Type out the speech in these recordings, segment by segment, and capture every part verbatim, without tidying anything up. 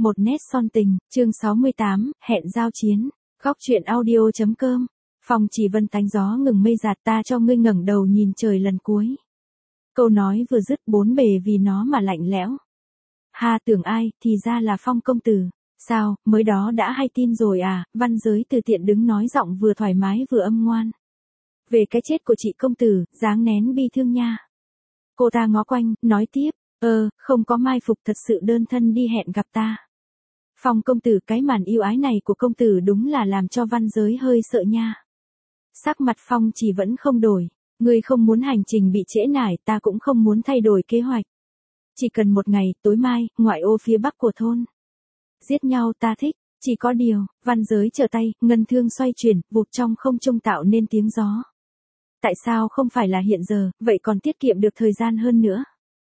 Một nét son tình, chương sáu mươi tám, hẹn giao chiến. Góc truyện audio.com. Phong Chỉ Vân tánh gió ngừng mây giạt, ta cho ngươi ngẩng đầu nhìn trời lần cuối. Câu nói vừa dứt bốn bề vì nó mà lạnh lẽo. Ha, tưởng ai, thì ra là Phong công tử. Sao, mới đó đã hay tin rồi à? Văn Giới từ tiện đứng nói giọng vừa thoải mái vừa âm ngoan. Về cái chết của chị công tử, dáng nén bi thương nha. Cô ta ngó quanh, nói tiếp, ơ, không có mai phục, thật sự đơn thân đi hẹn gặp ta. Phong công tử, cái màn yêu ái này của công tử đúng là làm cho Văn Giới hơi sợ nha. Sắc mặt Phong Chỉ vẫn không đổi. Ngươi không muốn hành trình bị trễ nải, ta cũng không muốn thay đổi kế hoạch. Chỉ cần một ngày, tối mai, ngoại ô phía bắc của thôn. Giết nhau ta thích, chỉ có điều, Văn Giới trở tay, ngân thương xoay chuyển, vụt trong không trung tạo nên tiếng gió. Tại sao không phải là hiện giờ, vậy còn tiết kiệm được thời gian hơn nữa.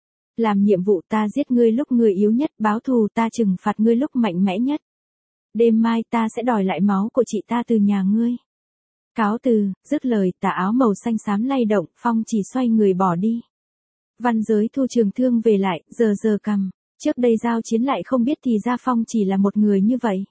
Làm nhiệm vụ ta giết ngươi lúc ngươi yếu nhất, báo thù ta trừng phạt ngươi lúc mạnh mẽ nhất. Đêm mai ta sẽ đòi lại máu của chị ta từ nhà ngươi. Cáo từ, dứt lời, tà áo màu xanh xám lay động, Phong Chỉ xoay người bỏ đi. Văn Giới thu trường thương về lại, giờ giờ cằm. Trước đây giao chiến lại không biết thì ra Phong Chỉ là một người như vậy.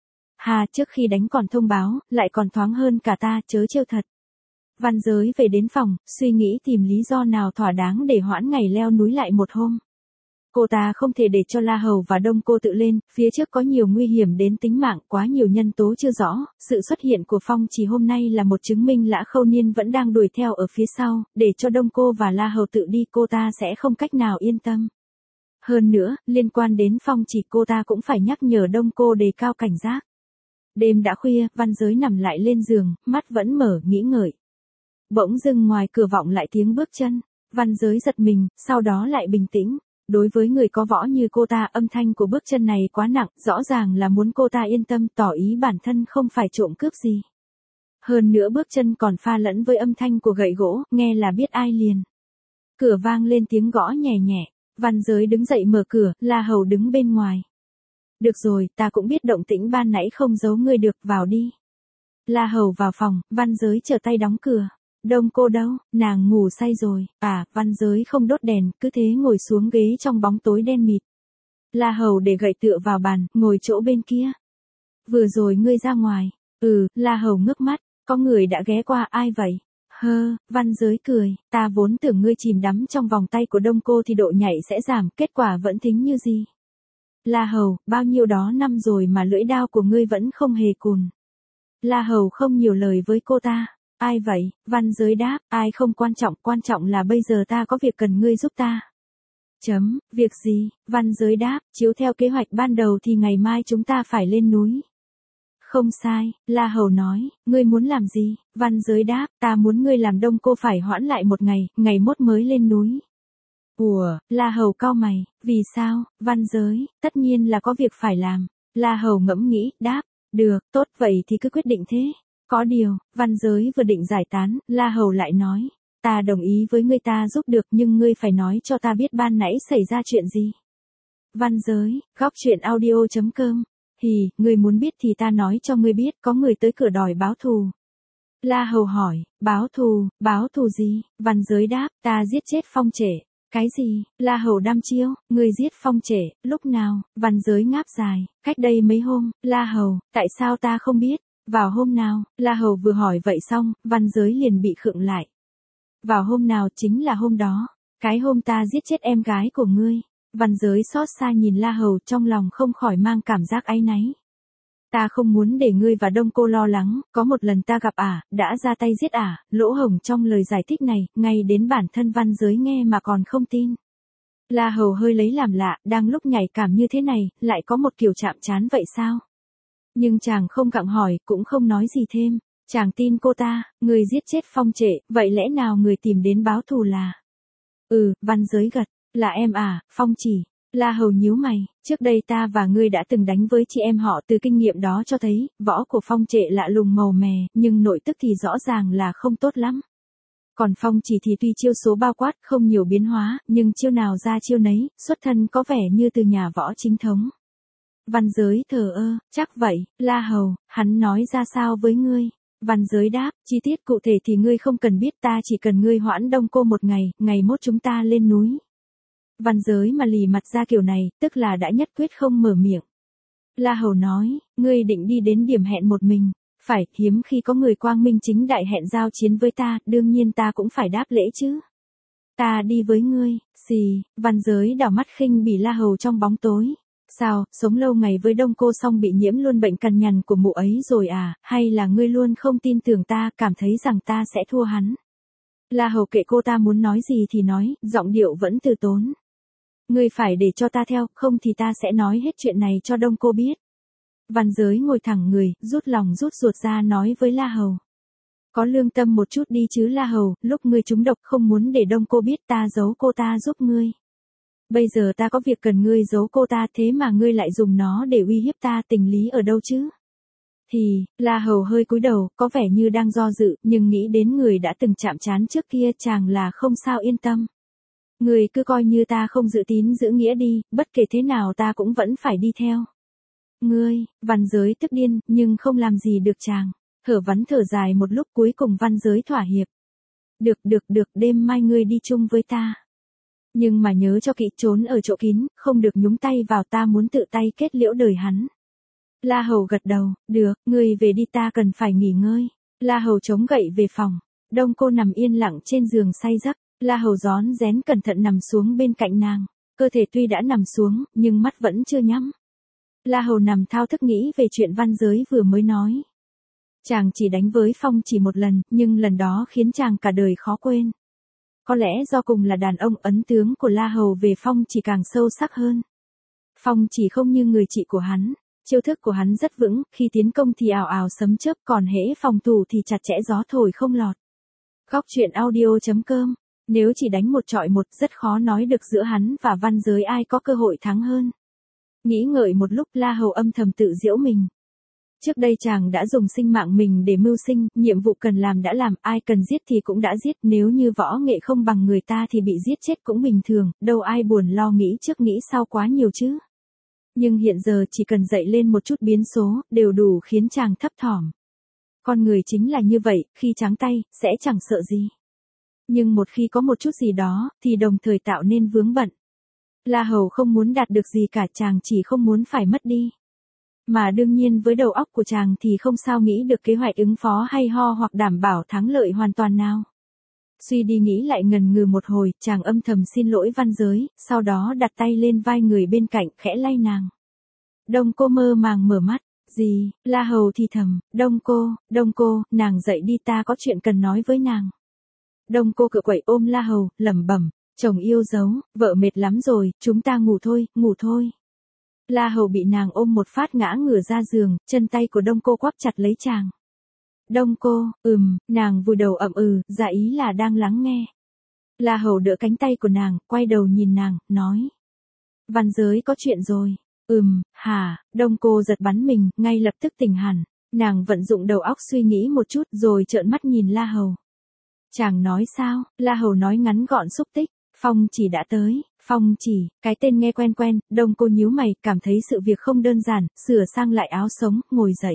Hà, trước khi đánh còn thông báo, lại còn thoáng hơn cả ta, chớ trêu thật. Văn Giới về đến phòng, suy nghĩ tìm lý do nào thỏa đáng để hoãn ngày leo núi lại một hôm. Cô ta không thể để cho La Hầu và Đông Cô tự lên, phía trước có nhiều nguy hiểm đến tính mạng, quá nhiều nhân tố chưa rõ, sự xuất hiện của Phong Chỉ hôm nay là một chứng minh Lã Khâu Niên vẫn đang đuổi theo ở phía sau, để cho Đông Cô và La Hầu tự đi cô ta sẽ không cách nào yên tâm. Hơn nữa, liên quan đến Phong Chỉ cô ta cũng phải nhắc nhở Đông Cô đề cao cảnh giác. Đêm đã khuya, Văn Giới nằm lại lên giường, mắt vẫn mở, nghĩ ngợi. Bỗng dưng ngoài cửa vọng lại tiếng bước chân, Văn Giới giật mình, sau đó lại bình tĩnh. Đối với người có võ như cô ta, âm thanh của bước chân này quá nặng, rõ ràng là muốn cô ta yên tâm, tỏ ý bản thân không phải trộm cướp gì. Hơn nữa bước chân còn pha lẫn với âm thanh của gậy gỗ, nghe là biết ai liền. Cửa vang lên tiếng gõ nhẹ nhẹ, Văn Giới đứng dậy mở cửa, La Hầu đứng bên ngoài. Được rồi, ta cũng biết động tĩnh ban nãy không giấu ngươi được, vào đi. La Hầu vào phòng, Văn Giới trở tay đóng cửa. Đông Cô đâu, nàng ngủ say rồi, à, Văn Giới không đốt đèn, cứ thế ngồi xuống ghế trong bóng tối đen mịt. La Hầu để gậy tựa vào bàn, ngồi chỗ bên kia. Vừa rồi ngươi ra ngoài, ừ, La Hầu ngước mắt, có người đã ghé qua, ai vậy? Hơ, Văn Giới cười, ta vốn tưởng ngươi chìm đắm trong vòng tay của Đông Cô thì độ nhạy sẽ giảm, kết quả vẫn thính như gì? La Hầu, bao nhiêu đó năm rồi mà lưỡi đao của ngươi vẫn không hề cùn. La Hầu không nhiều lời với cô ta. Ai vậy? Văn Giới đáp, ai không quan trọng, quan trọng là bây giờ ta có việc cần ngươi giúp ta. Chấm, việc gì? Văn Giới đáp, chiếu theo kế hoạch ban đầu thì ngày mai chúng ta phải lên núi. Không sai, La Hầu nói, ngươi muốn làm gì? Văn Giới đáp, ta muốn ngươi làm Đông Cô phải hoãn lại một ngày, ngày mốt mới lên núi. Ủa, La Hầu cau mày, vì sao? Văn Giới, tất nhiên là có việc phải làm. La Hầu ngẫm nghĩ, đáp, được, tốt vậy thì cứ quyết định thế. Có điều, Văn Giới vừa định giải tán, La Hầu lại nói, ta đồng ý với ngươi ta giúp được nhưng ngươi phải nói cho ta biết ban nãy xảy ra chuyện gì. Văn Giới, góc truyện audio.com, hì, ngươi muốn biết thì ta nói cho ngươi biết, có người tới cửa đòi báo thù. La Hầu hỏi, báo thù, báo thù gì? Văn Giới đáp, ta giết chết Phong Trệ. Cái gì? La Hầu đăm chiêu, ngươi giết Phong Trệ, lúc nào? Văn Giới ngáp dài, cách đây mấy hôm. La Hầu, tại sao ta không biết? Vào hôm nào? La Hầu vừa hỏi vậy xong, Văn Giới liền bị khựng lại. Vào hôm nào chính là hôm đó. Cái hôm ta giết chết em gái của ngươi. Văn Giới xót xa nhìn La Hầu, trong lòng không khỏi mang cảm giác áy náy. Ta không muốn để ngươi và Đông Cô lo lắng, có một lần ta gặp ả, đã ra tay giết ả, lỗ hổng trong lời giải thích này, ngay đến bản thân Văn Giới nghe mà còn không tin. La Hầu hơi lấy làm lạ, đang lúc nhạy cảm như thế này, lại có một kiểu chạm trán vậy sao? Nhưng chàng không gặng hỏi, cũng không nói gì thêm. Chàng tin cô ta, người giết chết Phong Trệ, vậy lẽ nào người tìm đến báo thù là? Ừ, Văn Giới gật, là em à, Phong Chỉ. La Hầu nhíu mày, trước đây ta và ngươi đã từng đánh với chị em họ, từ kinh nghiệm đó cho thấy, võ của Phong Trệ lạ lùng màu mè, nhưng nội tức thì rõ ràng là không tốt lắm. Còn Phong Chỉ thì tuy chiêu số bao quát, không nhiều biến hóa, nhưng chiêu nào ra chiêu nấy, xuất thân có vẻ như từ nhà võ chính thống. Văn Giới thờ ơ, chắc vậy, La Hầu, hắn nói ra sao với ngươi? Văn Giới đáp, chi tiết cụ thể thì ngươi không cần biết, ta chỉ cần ngươi hoãn Đông Cô một ngày, ngày mốt chúng ta lên núi. Văn Giới mà lì mặt ra kiểu này, tức là đã nhất quyết không mở miệng. La Hầu nói, ngươi định đi đến điểm hẹn một mình. Phải, hiếm khi có người quang minh chính đại hẹn giao chiến với ta, đương nhiên ta cũng phải đáp lễ chứ. Ta đi với ngươi, xì, Văn Giới đảo mắt khinh bỉ La Hầu trong bóng tối. Sao, sống lâu ngày với Đông Cô xong bị nhiễm luôn bệnh cằn nhằn của mụ ấy rồi à, hay là ngươi luôn không tin tưởng ta, cảm thấy rằng ta sẽ thua hắn. La Hầu kệ cô ta muốn nói gì thì nói, giọng điệu vẫn từ tốn. Ngươi phải để cho ta theo, không thì ta sẽ nói hết chuyện này cho Đông Cô biết. Văn Giới ngồi thẳng người, rút lòng rút ruột ra nói với La Hầu. Có lương tâm một chút đi chứ La Hầu, lúc ngươi trúng độc không muốn để Đông Cô biết ta giấu cô ta giúp ngươi. Bây giờ ta có việc cần ngươi giấu cô ta thế mà ngươi lại dùng nó để uy hiếp ta, tình lý ở đâu chứ? Thì, La Hầu hơi cúi đầu, có vẻ như đang do dự, nhưng nghĩ đến người đã từng chạm trán trước kia chàng là không sao yên tâm. Ngươi cứ coi như ta không giữ tín giữ nghĩa đi, bất kể thế nào ta cũng vẫn phải đi theo. Ngươi, Văn Giới tức điên, nhưng không làm gì được chàng. Hở Vắn thở dài một lúc cuối cùng Văn Giới thỏa hiệp. Được được được, đêm mai ngươi đi chung với ta. Nhưng mà nhớ cho kỹ, trốn ở chỗ kín, không được nhúng tay vào, ta muốn tự tay kết liễu đời hắn. La Hầu gật đầu, được, ngươi về đi, ta cần phải nghỉ ngơi. La Hầu chống gậy về phòng. Đông Cô nằm yên lặng trên giường say giấc. La Hầu rón rén cẩn thận nằm xuống bên cạnh nàng. Cơ thể tuy đã nằm xuống, nhưng mắt vẫn chưa nhắm. La Hầu nằm thao thức nghĩ về chuyện Văn Giới vừa mới nói. Chàng chỉ đánh với Phong chỉ một lần, nhưng lần đó khiến chàng cả đời khó quên. Có lẽ do cùng là đàn ông, ấn tướng của La Hầu về Phong chỉ càng sâu sắc hơn. Phong chỉ không như người chị của hắn, chiêu thức của hắn rất vững, khi tiến công thì ào ào sấm chớp, còn hễ phòng thủ thì chặt chẽ gió thổi không lọt. Góc truyện audio chấm com. Nếu chỉ đánh một trọi một, rất khó nói được giữa hắn và Văn Giới ai có cơ hội thắng hơn. Nghĩ ngợi một lúc, La Hầu âm thầm tự giễu mình. Trước đây chàng đã dùng sinh mạng mình để mưu sinh, nhiệm vụ cần làm đã làm, ai cần giết thì cũng đã giết, nếu như võ nghệ không bằng người ta thì bị giết chết cũng bình thường, đâu ai buồn lo nghĩ trước nghĩ sau quá nhiều chứ. Nhưng hiện giờ chỉ cần dậy lên một chút biến số, đều đủ khiến chàng thấp thỏm. Con người chính là như vậy, khi trắng tay, sẽ chẳng sợ gì. Nhưng một khi có một chút gì đó, thì đồng thời tạo nên vướng bận. La Hầu không muốn đạt được gì cả, chàng chỉ không muốn phải mất đi. Mà đương nhiên với đầu óc của chàng thì không sao nghĩ được kế hoạch ứng phó hay ho hoặc đảm bảo thắng lợi hoàn toàn nào. Suy đi nghĩ lại ngần ngừ một hồi, chàng âm thầm xin lỗi Văn Giới, sau đó đặt tay lên vai người bên cạnh, khẽ lay nàng. Đông Cô mơ màng mở mắt. Gì, La Hầu thì thầm, Đông Cô, Đông Cô, nàng dậy đi, ta có chuyện cần nói với nàng. Đông Cô cựa quậy ôm La Hầu, lẩm bẩm, chồng yêu dấu, vợ mệt lắm rồi, chúng ta ngủ thôi, ngủ thôi. La Hầu bị nàng ôm một phát ngã ngửa ra giường, chân tay của Đông Cô quắp chặt lấy chàng. Đông Cô, ừm, nàng vùi đầu ậm ừ, dạ ý là đang lắng nghe. La Hầu đỡ cánh tay của nàng, quay đầu nhìn nàng, nói. Văn Giới có chuyện rồi. Ừm, hả, Đông Cô giật bắn mình, ngay lập tức tỉnh hẳn. Nàng vận dụng đầu óc suy nghĩ một chút rồi trợn mắt nhìn La Hầu. Chàng nói sao? La Hầu nói ngắn gọn xúc tích. Phong chỉ đã tới. Phong chỉ, cái tên nghe quen quen, Đông Cô nhíu mày, cảm thấy sự việc không đơn giản, sửa sang lại áo sống, ngồi dậy.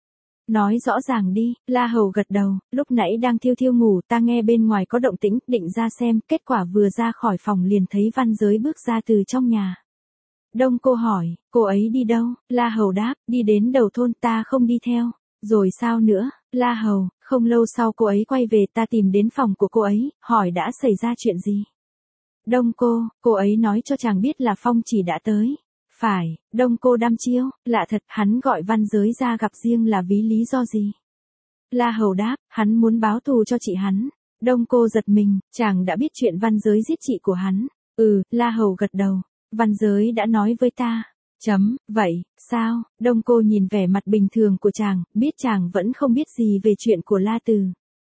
Nói rõ ràng đi, La Hầu gật đầu, lúc nãy đang thiêu thiêu ngủ, ta nghe bên ngoài có động tĩnh, định ra xem, kết quả vừa ra khỏi phòng liền thấy Văn Giới bước ra từ trong nhà. Đông Cô hỏi, cô ấy đi đâu? La Hầu đáp, đi đến đầu thôn, ta không đi theo. Rồi sao nữa? La Hầu, không lâu sau cô ấy quay về, ta tìm đến phòng của cô ấy, hỏi đã xảy ra chuyện gì? Đông Cô, cô ấy nói cho chàng biết là Phong chỉ đã tới. Phải, Đông Cô đăm chiêu, lạ thật, hắn gọi Văn Giới ra gặp riêng là vì lý do gì? La Hầu đáp, hắn muốn báo thù cho chị hắn. Đông Cô giật mình, chàng đã biết chuyện Văn Giới giết chị của hắn. Ừ, La Hầu gật đầu. Văn Giới đã nói với ta. Chấm, vậy, sao? Đông Cô nhìn vẻ mặt bình thường của chàng, biết chàng vẫn không biết gì về chuyện của La Từ.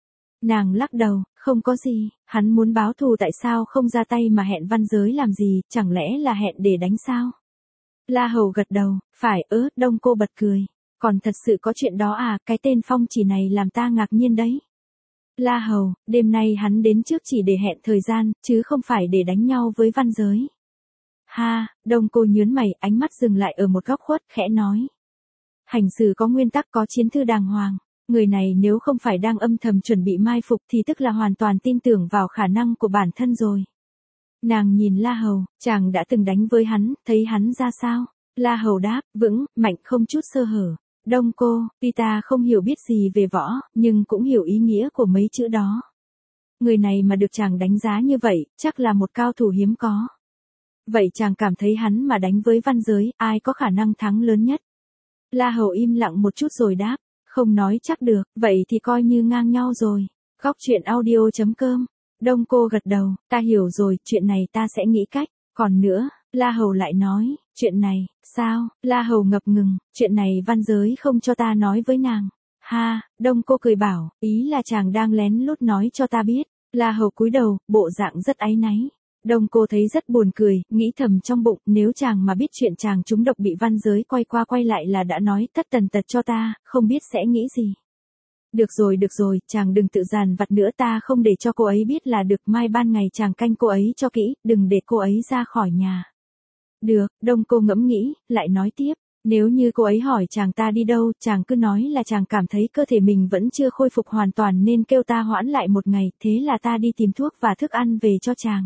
Nàng lắc đầu, không có gì, hắn muốn báo thù tại sao không ra tay mà hẹn Văn Giới làm gì, chẳng lẽ là hẹn để đánh sao? La Hầu gật đầu, phải ớ, Đông Cô bật cười. Còn thật sự có chuyện đó à, cái tên Phong chỉ này làm ta ngạc nhiên đấy. La Hầu, đêm nay hắn đến trước chỉ để hẹn thời gian, chứ không phải để đánh nhau với Văn Giới. Ha, Đông Cô nhớn mày, ánh mắt dừng lại ở một góc khuất, khẽ nói. Hành xử có nguyên tắc, có chiến thư đàng hoàng. Người này nếu không phải đang âm thầm chuẩn bị mai phục thì tức là hoàn toàn tin tưởng vào khả năng của bản thân rồi. Nàng nhìn La Hầu, chàng đã từng đánh với hắn, thấy hắn ra sao? La Hầu đáp, vững, mạnh không chút sơ hở. Đông Cô, tuy ta không hiểu biết gì về võ, nhưng cũng hiểu ý nghĩa của mấy chữ đó. Người này mà được chàng đánh giá như vậy, chắc là một cao thủ hiếm có. Vậy chàng cảm thấy hắn mà đánh với Văn Giới, ai có khả năng thắng lớn nhất? La Hầu im lặng một chút rồi đáp, không nói chắc được, vậy thì coi như ngang nhau rồi. Góc truyện audio chấm com. Đông Cô gật đầu, ta hiểu rồi, chuyện này ta sẽ nghĩ cách. Còn nữa, La Hầu lại nói, chuyện này, sao? La Hầu ngập ngừng, chuyện này Văn Giới không cho ta nói với nàng. Ha, Đông Cô cười bảo, ý là chàng đang lén lút nói cho ta biết. La Hầu cúi đầu, bộ dạng rất áy náy. Đông Cô thấy rất buồn cười, nghĩ thầm trong bụng, nếu chàng mà biết chuyện chàng trúng độc bị Văn Giới quay qua quay lại là đã nói tất tần tật cho ta, không biết sẽ nghĩ gì. Được rồi được rồi, chàng đừng tự dằn vặt nữa, ta không để cho cô ấy biết là được, mai ban ngày chàng canh cô ấy cho kỹ, đừng để cô ấy ra khỏi nhà. Được, Đông Cô ngẫm nghĩ, lại nói tiếp, nếu như cô ấy hỏi chàng ta đi đâu, chàng cứ nói là chàng cảm thấy cơ thể mình vẫn chưa khôi phục hoàn toàn nên kêu ta hoãn lại một ngày, thế là ta đi tìm thuốc và thức ăn về cho chàng.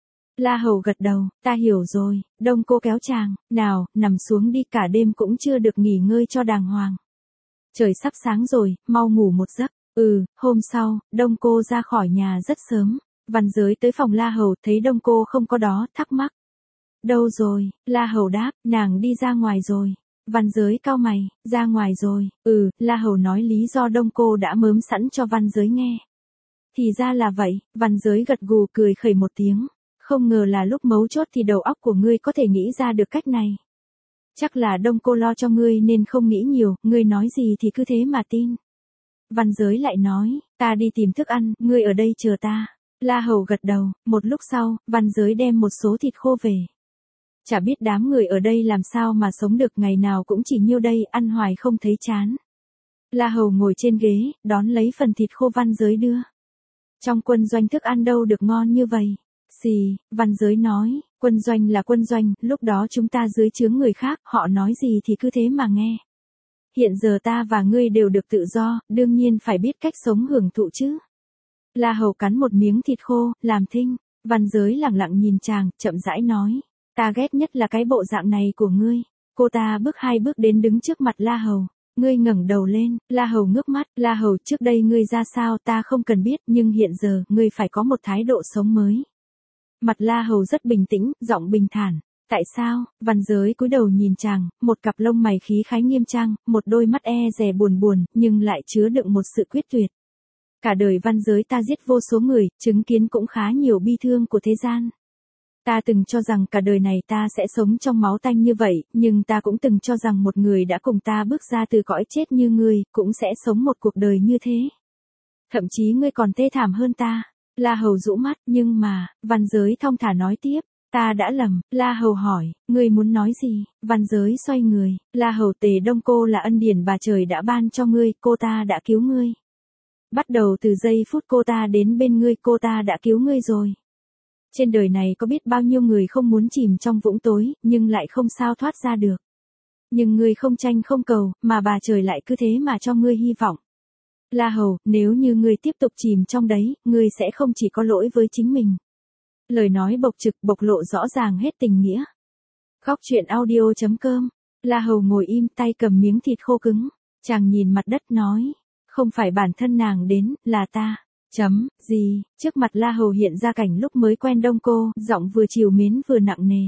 La Hầu gật đầu, ta hiểu rồi. Đông Cô kéo chàng, nào, nằm xuống đi, cả đêm cũng chưa được nghỉ ngơi cho đàng hoàng. Trời sắp sáng rồi, mau ngủ một giấc. Ừ, hôm sau, Đông Cô ra khỏi nhà rất sớm. Văn Giới tới phòng La Hầu, thấy Đông Cô không có đó, thắc mắc. Đâu rồi? La Hầu đáp, nàng đi ra ngoài rồi. Văn Giới cau mày, ra ngoài rồi. Ừ, La Hầu nói lý do Đông Cô đã mớm sẵn cho Văn Giới nghe. Thì ra là vậy, Văn Giới gật gù cười khẩy một tiếng. Không ngờ là lúc mấu chốt thì đầu óc của ngươi có thể nghĩ ra được cách này. Chắc là Đông Cô lo cho ngươi nên không nghĩ nhiều, ngươi nói gì thì cứ thế mà tin. Văn Giới lại nói, ta đi tìm thức ăn, ngươi ở đây chờ ta. La Hầu gật đầu, một lúc sau, Văn Giới đem một số thịt khô về. Chả biết đám người ở đây làm sao mà sống được, ngày nào cũng chỉ nhiêu đây, ăn hoài không thấy chán. La Hầu ngồi trên ghế, đón lấy phần thịt khô Văn Giới đưa. Trong quân doanh thức ăn đâu được ngon như vậy. Xì, Văn Giới nói, quân doanh là quân doanh, lúc đó chúng ta dưới trướng người khác, họ nói gì thì cứ thế mà nghe. Hiện giờ ta và ngươi đều được tự do, đương nhiên phải biết cách sống hưởng thụ chứ. La Hầu cắn một miếng thịt khô, làm thinh. Văn Giới lặng lặng nhìn chàng, chậm rãi nói, ta ghét nhất là cái bộ dạng này của ngươi. Cô ta bước hai bước đến đứng trước mặt La Hầu. Ngươi ngẩng đầu lên, La Hầu ngước mắt, La Hầu, trước đây ngươi ra sao ta không cần biết, nhưng hiện giờ, ngươi phải có một thái độ sống mới. Mặt La Hầu rất bình tĩnh, giọng bình thản. Tại sao? Văn Giới cúi đầu nhìn chàng, một cặp lông mày khí khái nghiêm trang, một đôi mắt e dè buồn buồn, nhưng lại chứa đựng một sự quyết tuyệt. Cả đời Văn Giới ta giết vô số người, chứng kiến cũng khá nhiều bi thương của thế gian. Ta từng cho rằng cả đời này ta sẽ sống trong máu tanh như vậy, nhưng ta cũng từng cho rằng một người đã cùng ta bước ra từ cõi chết như ngươi, cũng sẽ sống một cuộc đời như thế. Thậm chí ngươi còn thê thảm hơn ta. La Hầu rũ mắt, nhưng mà, Văn Giới thong thả nói tiếp, ta đã lầm. La Hầu hỏi, ngươi muốn nói gì? Văn Giới xoay người, La Hầu, Tề Đông Cô là ân điển bà trời đã ban cho ngươi, cô ta đã cứu ngươi. Bắt đầu từ giây phút cô ta đến bên ngươi, cô ta đã cứu ngươi rồi. Trên đời này có biết bao nhiêu người không muốn chìm trong vũng tối, nhưng lại không sao thoát ra được. Nhưng ngươi không tranh không cầu, mà bà trời lại cứ thế mà cho ngươi hy vọng. La Hầu, nếu như ngươi tiếp tục chìm trong đấy, ngươi sẽ không chỉ có lỗi với chính mình. Lời nói bộc trực, bộc lộ rõ ràng hết tình nghĩa. Góc truyện audio chấm com. La Hầu ngồi im, tay cầm miếng thịt khô cứng. Chàng nhìn mặt đất nói, không phải bản thân nàng đến, là ta. Chấm, gì? Trước mặt La Hầu hiện ra cảnh lúc mới quen Đông Cô, giọng vừa trìu mến vừa nặng nề.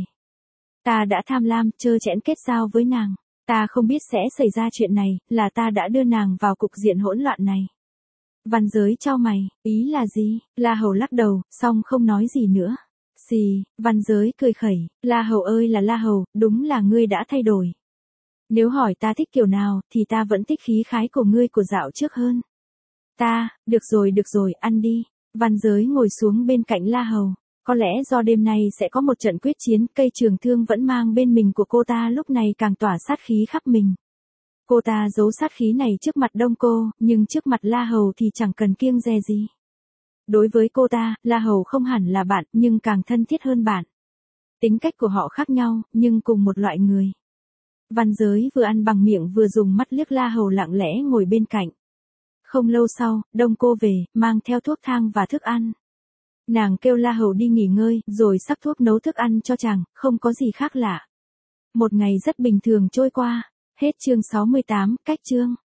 Ta đã tham lam, trơ trẽn kết giao với nàng. Ta không biết sẽ xảy ra chuyện này, là ta đã đưa nàng vào cục diện hỗn loạn này. Văn Giới chau mày, ý là gì? La Hầu lắc đầu, xong không nói gì nữa. Xì, Văn Giới cười khẩy, La Hầu ơi là La Hầu, đúng là ngươi đã thay đổi. Nếu hỏi ta thích kiểu nào, thì ta vẫn thích khí khái của ngươi của dạo trước hơn. Ta, được rồi được rồi, ăn đi. Văn Giới ngồi xuống bên cạnh La Hầu. Có lẽ do đêm nay sẽ có một trận quyết chiến, cây trường thương vẫn mang bên mình của cô ta lúc này càng tỏa sát khí khắp mình. Cô ta giấu sát khí này trước mặt Đông Cô, nhưng trước mặt La Hầu thì chẳng cần kiêng dè gì. Đối với cô ta, La Hầu không hẳn là bạn, nhưng càng thân thiết hơn bạn. Tính cách của họ khác nhau, nhưng cùng một loại người. Văn Giới vừa ăn bằng miệng vừa dùng mắt liếc La Hầu lặng lẽ ngồi bên cạnh. Không lâu sau, Đông Cô về, mang theo thuốc thang và thức ăn. Nàng kêu La Hầu đi nghỉ ngơi, rồi sắc thuốc nấu thức ăn cho chàng, không có gì khác lạ. Một ngày rất bình thường trôi qua. Hết chương sáu mươi tám, cách chương.